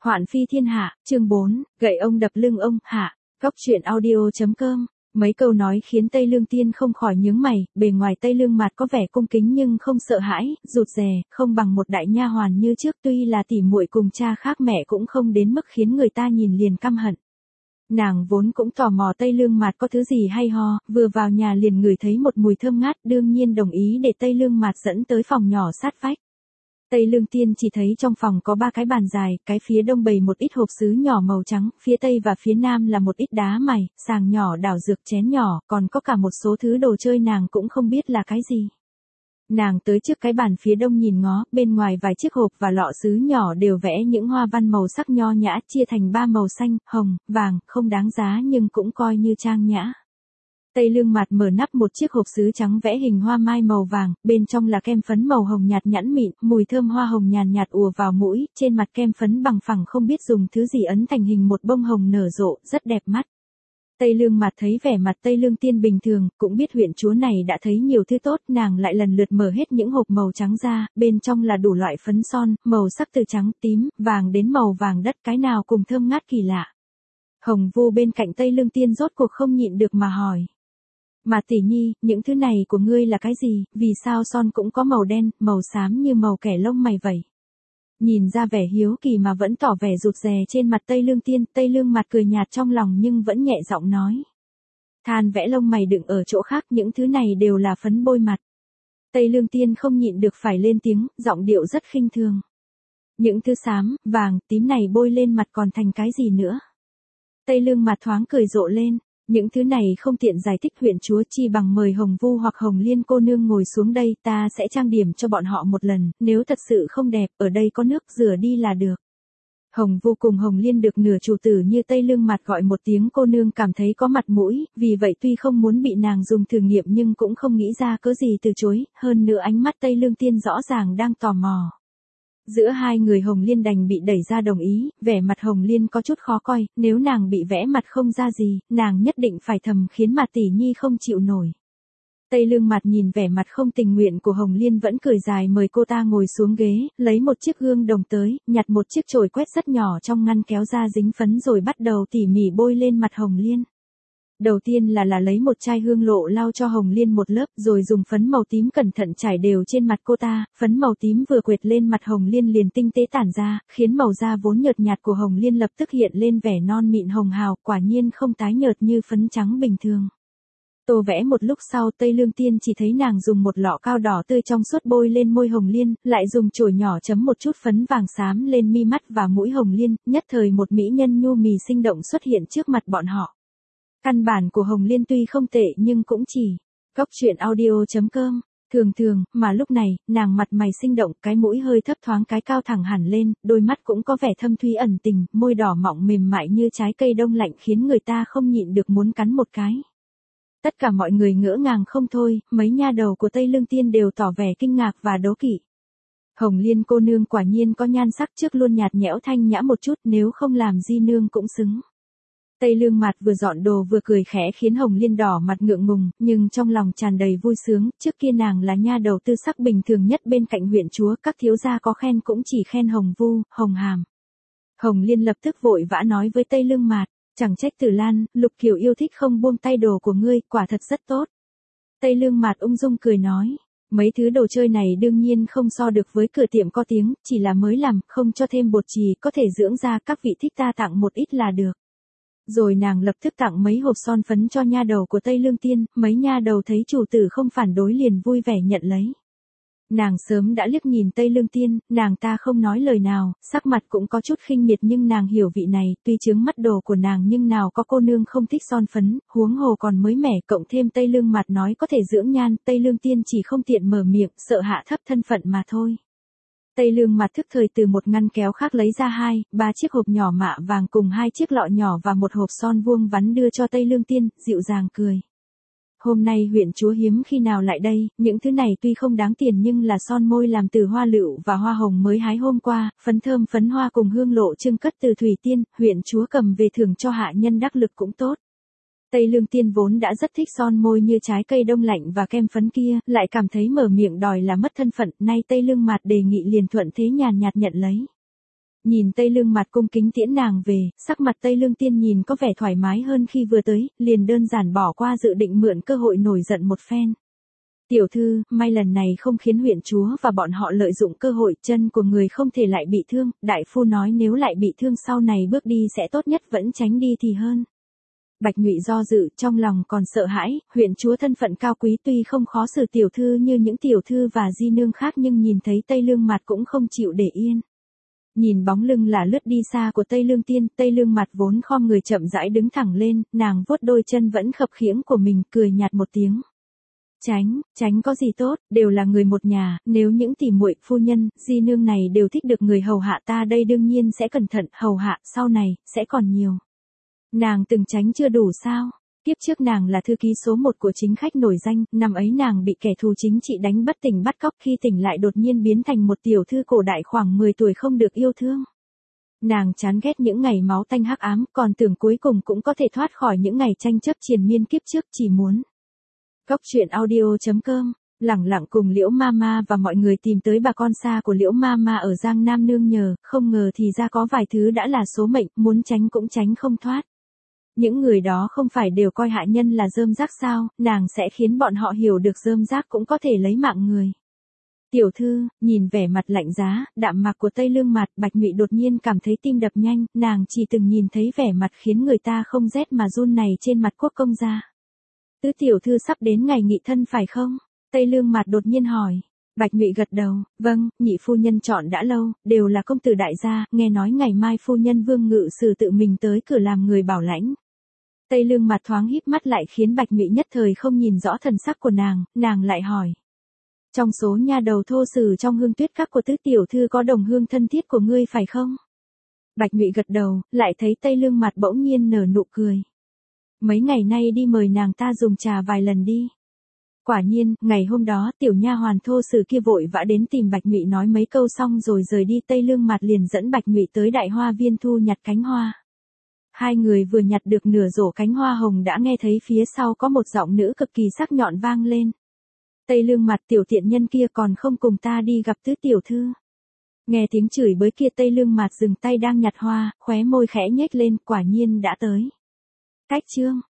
Hoạn phi thiên hạ, chương 4, gậy ông đập lưng ông, hạ, góc truyện audio.com. Mấy câu nói khiến Tây Lương Tiên không khỏi nhướng mày, bề ngoài Tây Lương Mạt có vẻ cung kính nhưng không sợ hãi, rụt rè, không bằng một đại nha hoàn như trước, tuy là tỉ muội cùng cha khác mẹ cũng không đến mức khiến người ta nhìn liền căm hận. Nàng vốn cũng tò mò Tây Lương Mạt có thứ gì hay ho, vừa vào nhà liền ngửi thấy một mùi thơm ngát, đương nhiên đồng ý để Tây Lương Mạt dẫn tới phòng nhỏ sát vách. Tây Lương Tiên chỉ thấy trong phòng có 3 cái bàn dài, cái phía đông bày một ít hộp sứ nhỏ màu trắng, phía tây và phía nam là một ít đá mài, sàng nhỏ, đảo dược, chén nhỏ, còn có cả một số thứ đồ chơi nàng cũng không biết là cái gì. Nàng tới trước cái bàn phía đông nhìn ngó, bên ngoài vài chiếc hộp và lọ sứ nhỏ đều vẽ những hoa văn màu sắc nho nhã, chia thành 3 màu xanh, hồng, vàng, không đáng giá nhưng cũng coi như trang nhã. Tây Lương Mạt mở nắp một chiếc hộp sứ trắng vẽ hình hoa mai màu vàng, bên trong là kem phấn màu hồng nhạt nhẵn mịn, mùi thơm hoa hồng nhàn nhạt ùa vào mũi, trên mặt kem phấn bằng phẳng không biết dùng thứ gì ấn thành hình một bông hồng nở rộ, rất đẹp mắt. Tây Lương Mạt thấy vẻ mặt Tây Lương Tiên bình thường, cũng biết huyện chúa này đã thấy nhiều thứ tốt, nàng lại lần lượt mở hết những hộp màu trắng ra, bên trong là đủ loại phấn son, màu sắc từ trắng, tím, vàng đến màu vàng đất, cái nào cùng thơm ngát kỳ lạ. Hồng Vu bên cạnh Tây Lương Tiên rốt cuộc không nhịn được mà hỏi. Mà tỷ nhi, những thứ này của ngươi là cái gì, vì sao son cũng có màu đen, màu xám như màu kẻ lông mày vậy? Nhìn ra vẻ hiếu kỳ mà vẫn tỏ vẻ rụt rè trên mặt Tây Lương Tiên, Tây Lương Mạt cười nhạt trong lòng nhưng vẫn nhẹ giọng nói. Than vẽ lông mày đựng ở chỗ khác, những thứ này đều là phấn bôi mặt. Tây Lương Tiên không nhịn được phải lên tiếng, giọng điệu rất khinh thường. Những thứ xám, vàng, tím này bôi lên mặt còn thành cái gì nữa? Tây Lương Mạt thoáng cười rộ lên. Những thứ này không tiện giải thích, huyện chúa chi bằng mời Hồng Vu hoặc Hồng Liên cô nương ngồi xuống đây, ta sẽ trang điểm cho bọn họ một lần, nếu thật sự không đẹp, ở đây có nước rửa đi là được. Hồng Vu cùng Hồng Liên được nửa chủ tử như Tây Lương Mạt gọi một tiếng cô nương cảm thấy có mặt mũi, vì vậy tuy không muốn bị nàng dùng thử nghiệm nhưng cũng không nghĩ ra cớ gì từ chối, hơn nữa ánh mắt Tây Lương Tiên rõ ràng đang tò mò. Giữa hai người Hồng Liên đành bị đẩy ra đồng ý, vẻ mặt Hồng Liên có chút khó coi, nếu nàng bị vẽ mặt không ra gì, nàng nhất định phải thầm khiến mà tỷ nhi không chịu nổi. Tây Lương Mạt nhìn vẻ mặt không tình nguyện của Hồng Liên vẫn cười dài mời cô ta ngồi xuống ghế, lấy một chiếc gương đồng tới, nhặt một chiếc chổi quét rất nhỏ trong ngăn kéo ra dính phấn rồi bắt đầu tỉ mỉ bôi lên mặt Hồng Liên. Đầu tiên là lấy một chai hương lộ lau cho Hồng Liên một lớp, rồi dùng phấn màu tím cẩn thận trải đều trên mặt cô ta, phấn màu tím vừa quệt lên mặt Hồng Liên liền tinh tế tản ra, khiến màu da vốn nhợt nhạt của Hồng Liên lập tức hiện lên vẻ non mịn hồng hào, quả nhiên không tái nhợt như phấn trắng bình thường. Tô vẽ một lúc sau Tây Lương Tiên chỉ thấy nàng dùng một lọ cao đỏ tươi trong suốt bôi lên môi Hồng Liên, lại dùng chổi nhỏ chấm một chút phấn vàng xám lên mi mắt và mũi Hồng Liên, nhất thời một mỹ nhân nhu mì sinh động xuất hiện trước mặt bọn họ. Căn bản của Hồng Liên tuy không tệ nhưng cũng chỉ góc truyện audio.com, thường, mà lúc này, nàng mặt mày sinh động, cái mũi hơi thấp thoáng cái cao thẳng hẳn lên, đôi mắt cũng có vẻ thâm thúy ẩn tình, môi đỏ mọng mềm mại như trái cây đông lạnh khiến người ta không nhịn được muốn cắn một cái. Tất cả mọi người ngỡ ngàng không thôi, mấy nha đầu của Tây Lương Tiên đều tỏ vẻ kinh ngạc và đố kỵ. Hồng Liên cô nương quả nhiên có nhan sắc, trước luôn nhạt nhẽo thanh nhã một chút, nếu không làm di nương cũng xứng. Tây Lương Mạt vừa dọn đồ vừa cười khẽ khiến Hồng Liên đỏ mặt ngượng ngùng, nhưng trong lòng tràn đầy vui sướng, trước kia nàng là nha đầu tư sắc bình thường nhất bên cạnh huyện chúa, các thiếu gia có khen cũng chỉ khen Hồng Vu, Hồng Hàm. Hồng Liên lập tức vội vã nói với Tây Lương Mạt, chẳng trách Tử Lan, Lục Kiều yêu thích không buông tay đồ của ngươi, quả thật rất tốt. Tây Lương Mạt ung dung cười nói, mấy thứ đồ chơi này đương nhiên không so được với cửa tiệm có tiếng, chỉ là mới làm, không cho thêm bột chì, có thể dưỡng da, các vị thích ta tặng một ít là được. Rồi nàng lập tức tặng mấy hộp son phấn cho nha đầu của Tây Lương Tiên, mấy nha đầu thấy chủ tử không phản đối liền vui vẻ nhận lấy. Nàng sớm đã liếc nhìn Tây Lương Tiên, nàng ta không nói lời nào, sắc mặt cũng có chút khinh miệt nhưng nàng hiểu vị này, tuy chướng mắt đồ của nàng nhưng nào có cô nương không thích son phấn, huống hồ còn mới mẻ, cộng thêm Tây Lương Mạt nói có thể dưỡng nhan, Tây Lương Tiên chỉ không tiện mở miệng, sợ hạ thấp thân phận mà thôi. Tây Lương Mạt thức thời từ một ngăn kéo khác lấy ra 3 chiếc hộp nhỏ mạ vàng cùng 2 chiếc lọ nhỏ và một hộp son vuông vắn đưa cho Tây Lương Tiên, dịu dàng cười. Hôm nay huyện chúa hiếm khi nào lại đây, những thứ này tuy không đáng tiền nhưng là son môi làm từ hoa lựu và hoa hồng mới hái hôm qua, phấn thơm phấn hoa cùng hương lộ trưng cất từ Thủy Tiên, huyện chúa cầm về thưởng cho hạ nhân đắc lực cũng tốt. Tây Lương Tiên vốn đã rất thích son môi như trái cây đông lạnh và kem phấn kia, lại cảm thấy mở miệng đòi là mất thân phận, nay Tây Lương Mạt đề nghị liền thuận thế nhàn nhạt nhận lấy. Nhìn Tây Lương Mặt cung kính tiễn nàng về, sắc mặt Tây Lương Tiên nhìn có vẻ thoải mái hơn khi vừa tới, liền đơn giản bỏ qua dự định mượn cơ hội nổi giận một phen. Tiểu thư, may lần này không khiến huyện chúa và bọn họ lợi dụng cơ hội, chân của người không thể lại bị thương, đại phu nói nếu lại bị thương sau này bước đi sẽ tốt nhất vẫn tránh đi thì hơn. Bạch Nhụy do dự, trong lòng còn sợ hãi, huyện chúa thân phận cao quý tuy không khó xử tiểu thư như những tiểu thư và di nương khác nhưng nhìn thấy Tây Lương Mặt cũng không chịu để yên. Nhìn bóng lưng là lướt đi xa của Tây Lương Tiên, Tây Lương Mặt vốn khom người chậm rãi đứng thẳng lên, nàng vuốt đôi chân vẫn khập khiễng của mình, cười nhạt một tiếng. Tránh có gì tốt, đều là người một nhà, nếu những tỷ muội, phu nhân, di nương này đều thích được người hầu hạ ta đây đương nhiên sẽ cẩn thận hầu hạ, sau này, sẽ còn nhiều. Nàng từng tránh chưa đủ sao? Kiếp trước nàng là thư ký số 1 của chính khách nổi danh, năm ấy nàng bị kẻ thù chính trị đánh bất tỉnh bắt cóc, khi tỉnh lại đột nhiên biến thành một tiểu thư cổ đại khoảng 10 tuổi không được yêu thương. Nàng chán ghét những ngày máu tanh hắc ám, còn tưởng cuối cùng cũng có thể thoát khỏi những ngày tranh chấp triền miên kiếp trước, chỉ muốn. Cốc truyện audio.com, lẳng lặng cùng Liễu Mama và mọi người tìm tới bà con xa của Liễu Mama ở Giang Nam nương nhờ, không ngờ thì ra có vài thứ đã là số mệnh, muốn tránh cũng tránh không thoát. Những người đó không phải đều coi hạ nhân là rơm rác sao, nàng sẽ khiến bọn họ hiểu được rơm rác cũng có thể lấy mạng người. Tiểu thư, nhìn vẻ mặt lạnh giá, đạm mạc của Tây Lương Mặt, Bạch Nhụy đột nhiên cảm thấy tim đập nhanh, nàng chỉ từng nhìn thấy vẻ mặt khiến người ta không rét mà run này trên mặt quốc công gia. Tứ tiểu thư sắp đến ngày nghị thân phải không? Tây Lương Mặt đột nhiên hỏi. Bạch Nhụy gật đầu, vâng, nhị phu nhân chọn đã lâu, đều là công tử đại gia, nghe nói ngày mai phu nhân Vương Ngự Sử tự mình tới cửa làm người bảo lãnh. Tây Lương Mặt thoáng híp mắt lại khiến Bạch Nhụy nhất thời không nhìn rõ thần sắc của nàng lại hỏi. Trong số nha đầu thô sử trong Hương Tuyết các của tứ tiểu thư có đồng hương thân thiết của ngươi phải không? Bạch Nhụy gật đầu, lại thấy Tây Lương Mặt bỗng nhiên nở nụ cười. Mấy ngày nay đi mời nàng ta dùng trà vài lần đi. Quả nhiên, ngày hôm đó tiểu nha hoàn thô sử kia vội vã đến tìm Bạch Nhụy nói mấy câu xong rồi rời đi. Tây Lương Mặt liền dẫn Bạch Nhụy tới Đại Hoa Viên thu nhặt cánh hoa. Hai người vừa nhặt được nửa rổ cánh hoa hồng đã nghe thấy phía sau có một giọng nữ cực kỳ sắc nhọn vang lên. Tây Lương Mặt, tiểu tiện nhân kia còn không cùng ta đi gặp tứ tiểu thư. Nghe tiếng chửi bới kia Tây Lương Mặt dừng tay đang nhặt hoa, khóe môi khẽ nhếch lên, quả nhiên đã tới. Cách chương